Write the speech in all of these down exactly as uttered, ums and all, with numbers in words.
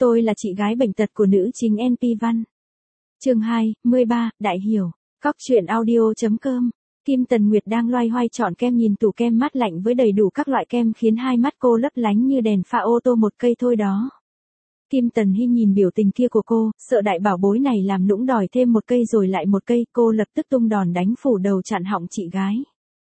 Tôi là chị gái bệnh tật của nữ chính en pê Văn. Chương hai, mười ba, Đại hiểu. Cóc truyện audio.com. Kim Tần Nguyệt đang loay hoay chọn kem, nhìn tủ kem mát lạnh với đầy đủ các loại kem khiến hai mắt cô lấp lánh như đèn pha ô tô một cây thôi đó. Kim Tần Hy nhìn biểu tình kia của cô, sợ đại bảo bối này làm nũng đòi thêm một cây rồi lại một cây, cô lập tức tung đòn đánh phủ đầu chặn họng chị gái.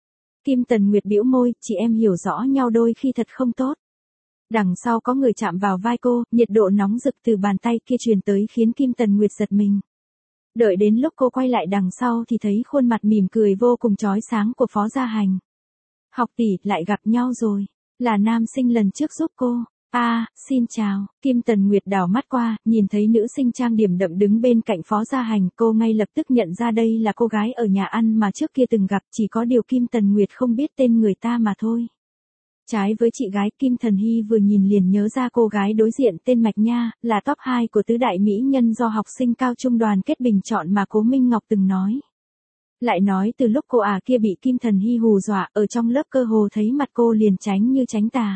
Kim Tần Nguyệt bĩu môi, chị em hiểu rõ nhau đôi khi thật không tốt. Đằng sau có người chạm vào vai cô, nhiệt độ nóng rực từ bàn tay kia truyền tới khiến Kim Tần Nguyệt giật mình. Đợi đến lúc cô quay lại đằng sau thì thấy khuôn mặt mỉm cười vô cùng chói sáng của Phó Gia Hành. Học tỷ, lại gặp nhau rồi, là nam sinh lần trước giúp cô. A, à, xin chào. Kim Tần Nguyệt đảo mắt qua, nhìn thấy nữ sinh trang điểm đậm đứng bên cạnh Phó Gia Hành, cô ngay lập tức nhận ra đây là cô gái ở nhà ăn mà trước kia từng gặp, chỉ có điều Kim Tần Nguyệt không biết tên người ta mà thôi. Trái với chị gái, Kim Thần Hy vừa nhìn liền nhớ ra cô gái đối diện tên Mạch Nha, là top hai của tứ đại mỹ nhân do học sinh cao trung đoàn kết bình chọn mà Cố Minh Ngọc từng nói. Lại nói từ lúc cô à kia bị Kim Thần Hy hù dọa, ở trong lớp cơ hồ thấy mặt cô liền tránh như tránh tà.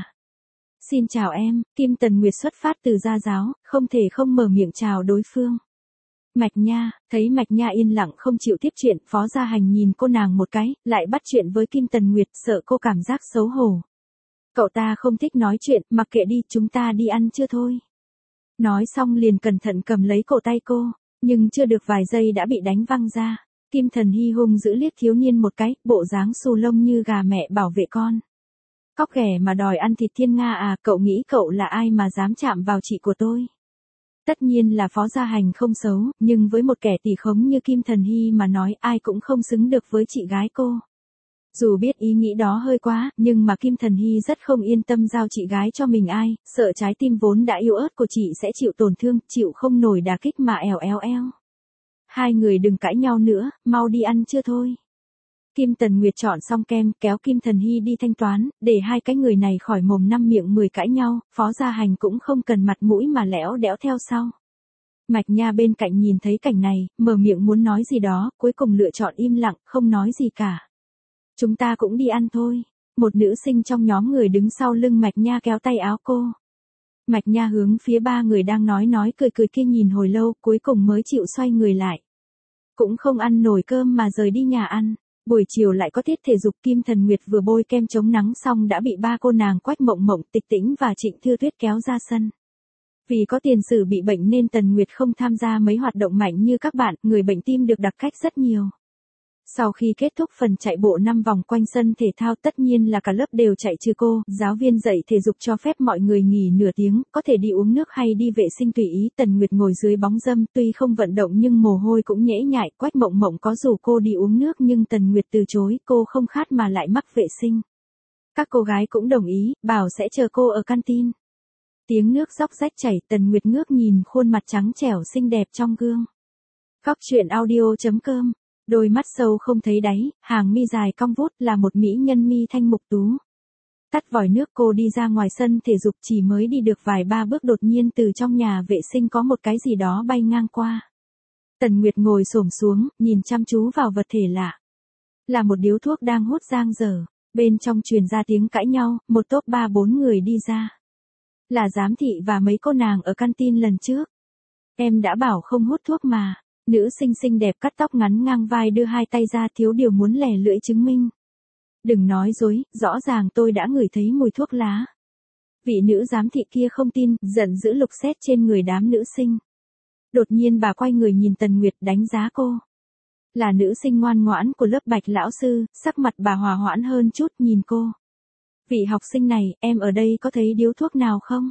Xin chào em, Kim Tần Nguyệt xuất phát từ gia giáo, không thể không mở miệng chào đối phương. Mạch Nha, thấy Mạch Nha yên lặng không chịu tiếp chuyện, Phó Gia Hành nhìn cô nàng một cái, lại bắt chuyện với Kim Tần Nguyệt, sợ cô cảm giác xấu hổ. Cậu ta không thích nói chuyện, mặc kệ đi, chúng ta đi ăn chưa thôi. Nói xong liền cẩn thận cầm lấy cổ tay cô, nhưng chưa được vài giây đã bị đánh văng ra. Kim Thần Hy hung dữ liếc thiếu niên một cái, bộ dáng xù lông như gà mẹ bảo vệ con. Cóc ghẻ mà đòi ăn thịt thiên nga à, cậu nghĩ cậu là ai mà dám chạm vào chị của tôi? Tất nhiên là Phó Gia Hành không xấu, nhưng với một kẻ tỳ khống như Kim Thần Hy mà nói ai cũng không xứng được với chị gái cô. Dù biết ý nghĩ đó hơi quá, nhưng mà Kim Thần Hy rất không yên tâm giao chị gái cho mình ai, sợ trái tim vốn đã yếu ớt của chị sẽ chịu tổn thương, chịu không nổi đả kích mà èo eo eo. Hai người đừng cãi nhau nữa, mau đi ăn chưa thôi. Kim Tần Nguyệt chọn xong kem, kéo Kim Thần Hy đi thanh toán, để hai cái người này khỏi mồm năm miệng mười cãi nhau, Phó Gia Hành cũng không cần mặt mũi mà lẽo đẽo theo sau. Mạch Nha bên cạnh nhìn thấy cảnh này, mở miệng muốn nói gì đó, cuối cùng lựa chọn im lặng, không nói gì cả. Chúng ta cũng đi ăn thôi. Một nữ sinh trong nhóm người đứng sau lưng Mạch Nha kéo tay áo cô. Mạch Nha hướng phía ba người đang nói nói cười cười kia nhìn hồi lâu, cuối cùng mới chịu xoay người lại. Cũng không ăn nổi cơm mà rời đi nhà ăn. Buổi chiều lại có tiết thể dục, Kim Thần Nguyệt vừa bôi kem chống nắng xong đã bị ba cô nàng Quách Mộng Mộng, Tịch Tĩnh và Trịnh Thư Tuyết kéo ra sân. Vì có tiền sử bị bệnh nên Tần Nguyệt không tham gia mấy hoạt động mạnh như các bạn, người bệnh tim được đặc cách rất nhiều. Sau khi kết thúc phần chạy bộ năm vòng quanh sân thể thao, tất nhiên là cả lớp đều chạy trừ cô, giáo viên dạy thể dục cho phép mọi người nghỉ nửa tiếng, có thể đi uống nước hay đi vệ sinh tùy ý. Tần Nguyệt ngồi dưới bóng râm, tuy không vận động nhưng mồ hôi cũng nhễ nhại. Quách Mộng Mộng có rủ cô đi uống nước nhưng Tần Nguyệt từ chối, cô không khát mà lại mắc vệ sinh. Các cô gái cũng đồng ý, bảo sẽ chờ cô ở canteen. Tiếng nước róc rách chảy, Tần Nguyệt ngước nhìn khuôn mặt trắng trẻo xinh đẹp trong gương. Cóc truyện audio.com. Đôi mắt sâu không thấy đáy, hàng mi dài cong vút, là một mỹ nhân mi thanh mục tú. Tắt vòi nước, cô đi ra ngoài sân thể dục, chỉ mới đi được vài ba bước đột nhiên từ trong nhà vệ sinh có một cái gì đó bay ngang qua. Tần Nguyệt ngồi xổm xuống, nhìn chăm chú vào vật thể lạ. Là một điếu thuốc đang hút giang dở, bên trong truyền ra tiếng cãi nhau, một tốp ba bốn người đi ra. Là giám thị và mấy cô nàng ở canteen lần trước. Em đã bảo không hút thuốc mà. Nữ sinh xinh đẹp cắt tóc ngắn ngang vai đưa hai tay ra, thiếu điều muốn lẻ lưỡi chứng minh. Đừng nói dối, rõ ràng tôi đã ngửi thấy mùi thuốc lá. Vị nữ giám thị kia không tin, giận dữ lục xét trên người đám nữ sinh. Đột nhiên bà quay người nhìn Tần Nguyệt, đánh giá cô. Là nữ sinh ngoan ngoãn của lớp Bạch lão sư, sắc mặt bà hòa hoãn hơn chút, nhìn cô. Vị học sinh này, em ở đây có thấy điếu thuốc nào không?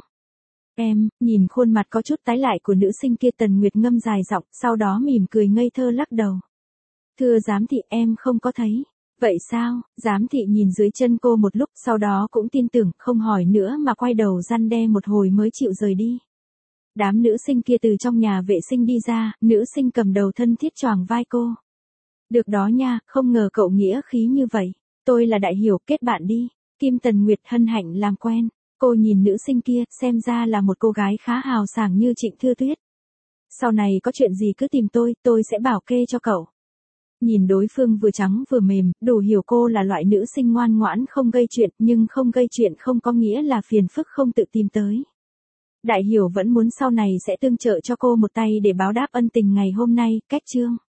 Em, nhìn khuôn mặt có chút tái lại của nữ sinh kia, Tần Nguyệt ngâm dài giọng, sau đó mỉm cười ngây thơ lắc đầu. Thưa giám thị, em không có thấy. Vậy sao? Giám thị nhìn dưới chân cô một lúc, sau đó cũng tin tưởng, không hỏi nữa mà quay đầu răn đe một hồi mới chịu rời đi. Đám nữ sinh kia từ trong nhà vệ sinh đi ra, nữ sinh cầm đầu thân thiết choàng vai cô. Được đó nha, không ngờ cậu nghĩa khí như vậy. Tôi là Đại Hiểu, kết bạn đi. Kim Tần Nguyệt hân hạnh làm quen. Cô nhìn nữ sinh kia, xem ra là một cô gái khá hào sảng như Trịnh Thư Tuyết. Sau này có chuyện gì cứ tìm tôi, tôi sẽ bảo kê cho cậu. Nhìn đối phương vừa trắng vừa mềm, đủ hiểu cô là loại nữ sinh ngoan ngoãn không gây chuyện, nhưng không gây chuyện không có nghĩa là phiền phức không tự tìm tới. Đại hiểu vẫn muốn sau này sẽ tương trợ cho cô một tay để báo đáp ân tình ngày hôm nay, cách chương.